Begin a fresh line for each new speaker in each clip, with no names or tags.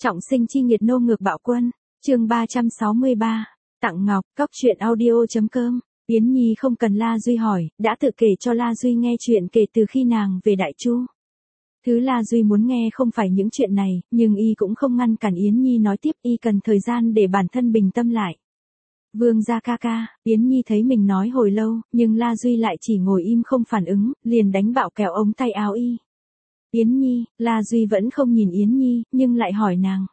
Trọng sinh chi nghiệt nô ngược bạo quân, chương 363, tặng ngọc, cóc truyện audio.com. Yến Nhi không cần La Duy hỏi, đã tự kể cho La Duy nghe chuyện kể từ khi nàng về Đại Chu. Thứ La Duy muốn nghe không phải những chuyện này, nhưng y cũng không ngăn cản Yến Nhi nói tiếp, y cần thời gian để bản thân bình tâm lại. Vương gia ca ca, Yến Nhi thấy mình nói hồi lâu, nhưng La Duy lại chỉ ngồi im không phản ứng, liền đánh bạo kéo ống tay áo y. Yến Nhi, La Duy vẫn không nhìn Yến Nhi, nhưng lại hỏi nàng.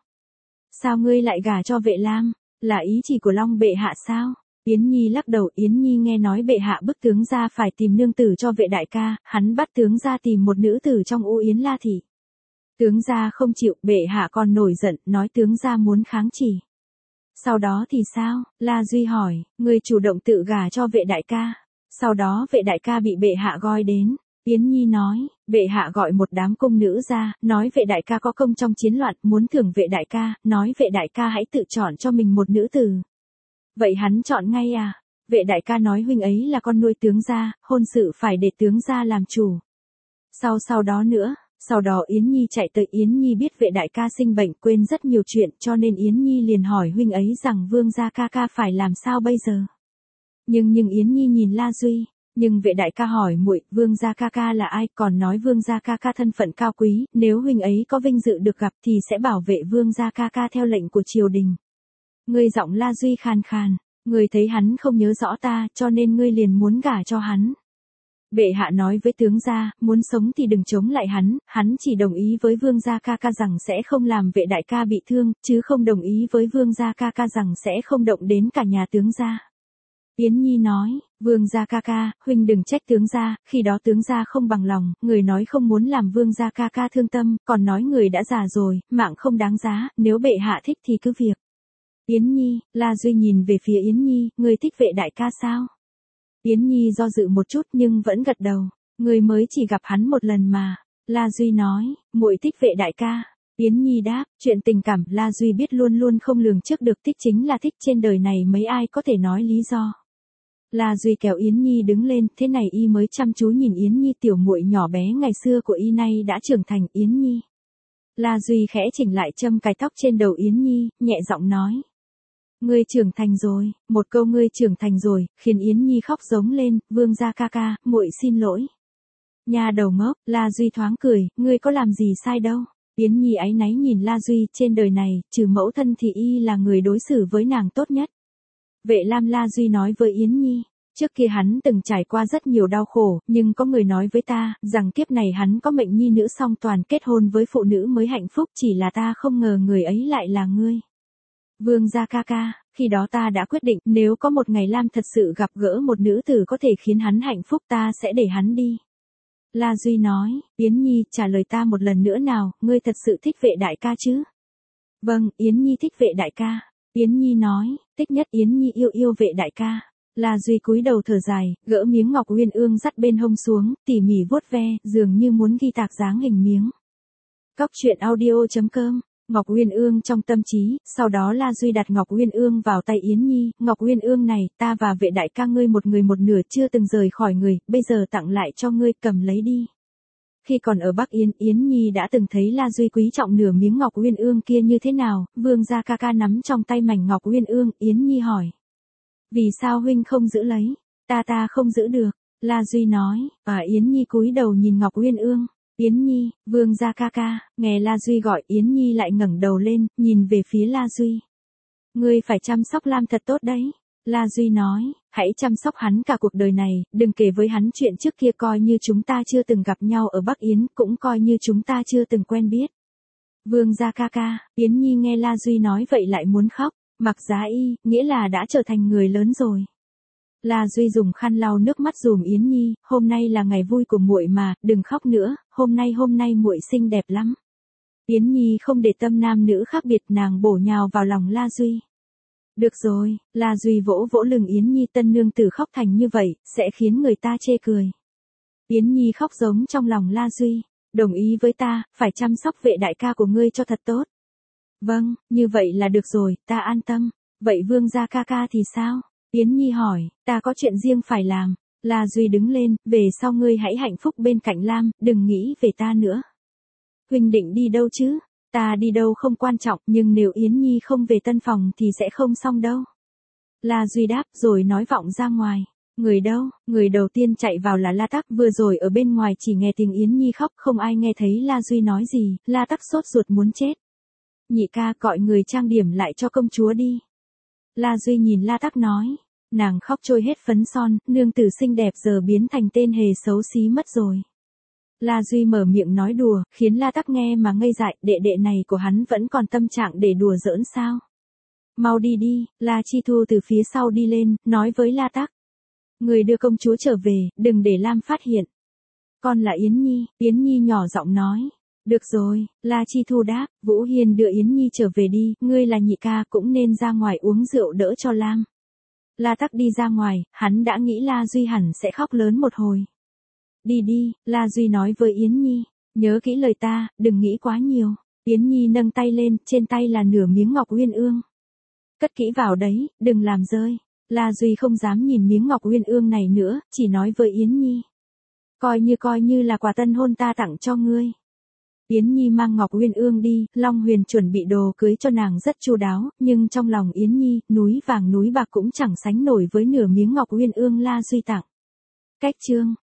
Sao ngươi lại gả cho Vệ Lam, là ý chỉ của Long bệ hạ sao? Yến Nhi lắc đầu. Yến Nhi nghe nói bệ hạ bức tướng gia phải tìm nương tử cho Vệ đại ca, hắn bắt tướng gia tìm một nữ tử trong U Yến La thị. Tướng gia không chịu, bệ hạ còn nổi giận, nói tướng gia muốn kháng chỉ. Sau đó thì sao? La Duy hỏi, ngươi chủ động tự gả cho Vệ đại ca. Sau đó Vệ đại ca bị bệ hạ gọi đến. Yến Nhi nói, bệ hạ gọi một đám cung nữ ra, nói Vệ đại ca có công trong chiến loạn, muốn thưởng Vệ đại ca, nói Vệ đại ca hãy tự chọn cho mình một nữ tử. Vậy hắn chọn ngay à? Vệ đại ca nói huynh ấy là con nuôi tướng gia, hôn sự phải để tướng gia làm chủ. Sau đó nữa, sau đó Yến Nhi chạy tới. Yến Nhi biết Vệ đại ca sinh bệnh, quên rất nhiều chuyện, cho nên Yến Nhi liền hỏi huynh ấy rằng Vương gia ca ca phải làm sao bây giờ. Nhưng Yến Nhi nhìn La Duy. Nhưng Vệ đại ca hỏi muội, Vương gia ca ca là ai, còn nói Vương gia ca ca thân phận cao quý, nếu huynh ấy có vinh dự được gặp thì sẽ bảo vệ Vương gia ca ca theo lệnh của triều đình. Ngươi giọng La Duy khàn khàn, ngươi thấy hắn không nhớ rõ ta, cho nên ngươi liền muốn gả cho hắn. Bệ hạ nói với tướng gia, muốn sống thì đừng chống lại hắn chỉ đồng ý với Vương gia ca ca rằng sẽ không làm Vệ đại ca bị thương, chứ không đồng ý với Vương gia ca ca rằng sẽ không động đến cả nhà tướng gia. Yến Nhi nói, Vương gia ca ca, huynh đừng trách tướng gia, khi đó tướng gia không bằng lòng, người nói không muốn làm Vương gia ca ca thương tâm, còn nói người đã già rồi, mạng không đáng giá, nếu bệ hạ thích thì cứ việc. Yến Nhi, La Duy nhìn về phía Yến Nhi, người thích Vệ đại ca sao? Yến Nhi do dự một chút nhưng vẫn gật đầu, người mới chỉ gặp hắn một lần mà. La Duy nói, muội thích Vệ đại ca. Yến Nhi đáp, chuyện tình cảm La Duy biết luôn luôn không lường trước được, thích chính là thích, trên đời này mấy ai có thể nói lý do. La Duy kéo Yến Nhi đứng lên, thế này y mới chăm chú nhìn Yến Nhi, tiểu muội nhỏ bé ngày xưa của y nay đã trưởng thành. Yến Nhi. La Duy khẽ chỉnh lại châm cài tóc trên đầu Yến Nhi, nhẹ giọng nói. Ngươi trưởng thành rồi, một câu ngươi trưởng thành rồi, khiến Yến Nhi khóc giống lên, Vương gia ca ca, muội xin lỗi. Nha đầu ngốc, La Duy thoáng cười, ngươi có làm gì sai đâu. Yến Nhi áy náy nhìn La Duy, trên đời này, trừ mẫu thân thì y là người đối xử với nàng tốt nhất. Vệ Lam, La Duy nói với Yến Nhi, trước kia hắn từng trải qua rất nhiều đau khổ, nhưng có người nói với ta, rằng kiếp này hắn có mệnh nhi nữ song toàn, kết hôn với phụ nữ mới hạnh phúc, chỉ là ta không ngờ người ấy lại là ngươi. Vương gia ca ca, khi đó ta đã quyết định, nếu có một ngày Lam thật sự gặp gỡ một nữ tử có thể khiến hắn hạnh phúc, ta sẽ để hắn đi. La Duy nói, Yến Nhi, trả lời ta một lần nữa nào, ngươi thật sự thích Vệ đại ca chứ? Vâng, Yến Nhi thích Vệ đại ca. Yến Nhi nói, thích nhất. Yến Nhi yêu Vệ đại ca. La Duy cúi đầu thở dài, gỡ miếng ngọc uyên ương dắt bên hông xuống, tỉ mỉ vuốt ve, dường như muốn ghi tạc dáng hình miếng. Cóc truyện audio.com. Ngọc uyên ương trong tâm trí, sau đó La Duy đặt ngọc uyên ương vào tay Yến Nhi, ngọc uyên ương này, ta và Vệ đại ca ngươi một người một nửa, chưa từng rời khỏi người, bây giờ tặng lại cho ngươi, cầm lấy đi. Khi còn ở Bắc Yến, Yến Nhi đã từng thấy La Duy quý trọng nửa miếng ngọc uyên ương kia như thế nào. Vương gia ca ca nắm trong tay mảnh ngọc uyên ương. Yến Nhi hỏi, vì sao huynh không giữ lấy? Ta không giữ được. La Duy nói, Yến Nhi cúi đầu nhìn ngọc uyên ương. Yến Nhi, Vương gia ca ca. Nghe La Duy gọi, Yến Nhi lại ngẩng đầu lên, nhìn về phía La Duy. Ngươi phải chăm sóc Lam thật tốt đấy. La Duy nói, hãy chăm sóc hắn cả cuộc đời này, đừng kể với hắn chuyện trước kia, coi như chúng ta chưa từng gặp nhau ở Bắc Yến, cũng coi như chúng ta chưa từng quen biết. Vương gia ca ca. Yến Nhi nghe La Duy nói vậy lại muốn khóc, mặc giá y, nghĩa là đã trở thành người lớn rồi. La Duy dùng khăn lau nước mắt dùm Yến Nhi, hôm nay là ngày vui của muội mà, đừng khóc nữa, hôm nay muội xinh đẹp lắm. Yến Nhi không để tâm nam nữ khác biệt, nàng bổ nhào vào lòng La Duy. Được rồi, La Duy vỗ vỗ lưng Yến Nhi, tân nương tử khóc thành như vậy, sẽ khiến người ta chê cười. Yến Nhi khóc giống trong lòng La Duy, đồng ý với ta, phải chăm sóc Vệ đại ca của ngươi cho thật tốt. Vâng, như vậy là được rồi, ta an tâm. Vậy Vương gia ca ca thì sao? Yến Nhi hỏi, ta có chuyện riêng phải làm. La Duy đứng lên, về sau ngươi hãy hạnh phúc bên cạnh Lam, đừng nghĩ về ta nữa. Huynh định đi đâu chứ? ta đi đâu không quan trọng, nhưng nếu Yến Nhi không về tân phòng thì sẽ không xong đâu. La Duy đáp rồi nói vọng ra ngoài. Người đâu? Người đầu tiên chạy vào là La Tắc, vừa rồi ở bên ngoài chỉ nghe tiếng Yến Nhi khóc, không ai nghe thấy La Duy nói gì. La Tắc sốt ruột muốn chết. Nhị ca, gọi người trang điểm lại cho công chúa đi. La Duy nhìn La Tắc nói. Nàng khóc trôi hết phấn son, nương tử xinh đẹp giờ biến thành tên hề xấu xí mất rồi. La Duy mở miệng nói đùa, khiến La Tắc nghe mà ngây dại, đệ đệ này của hắn vẫn còn tâm trạng để đùa giỡn sao? Mau đi đi, La Chi Thu từ phía sau đi lên, nói với La Tắc. Người đưa công chúa trở về, đừng để Lam phát hiện. Con là Yến Nhi, Yến Nhi nhỏ giọng nói. Được rồi, La Chi Thu đáp, Vũ Hiền đưa Yến Nhi trở về đi, ngươi là nhị ca cũng nên ra ngoài uống rượu đỡ cho Lam. La Tắc đi ra ngoài, hắn đã nghĩ La Duy hẳn sẽ khóc lớn một hồi. Đi đi, La Duy nói với Yến Nhi, nhớ kỹ lời ta, đừng nghĩ quá nhiều. Yến Nhi nâng tay lên, trên tay là nửa miếng ngọc uyên ương. Cất kỹ vào đấy, đừng làm rơi. La Duy không dám nhìn miếng ngọc uyên ương này nữa, chỉ nói với Yến Nhi. Coi như là quà tân hôn ta tặng cho ngươi. Yến Nhi mang ngọc uyên ương đi, Long Huyền chuẩn bị đồ cưới cho nàng rất chu đáo, nhưng trong lòng Yến Nhi, núi vàng núi bạc cũng chẳng sánh nổi với nửa miếng ngọc uyên ương La Duy tặng. Cách chương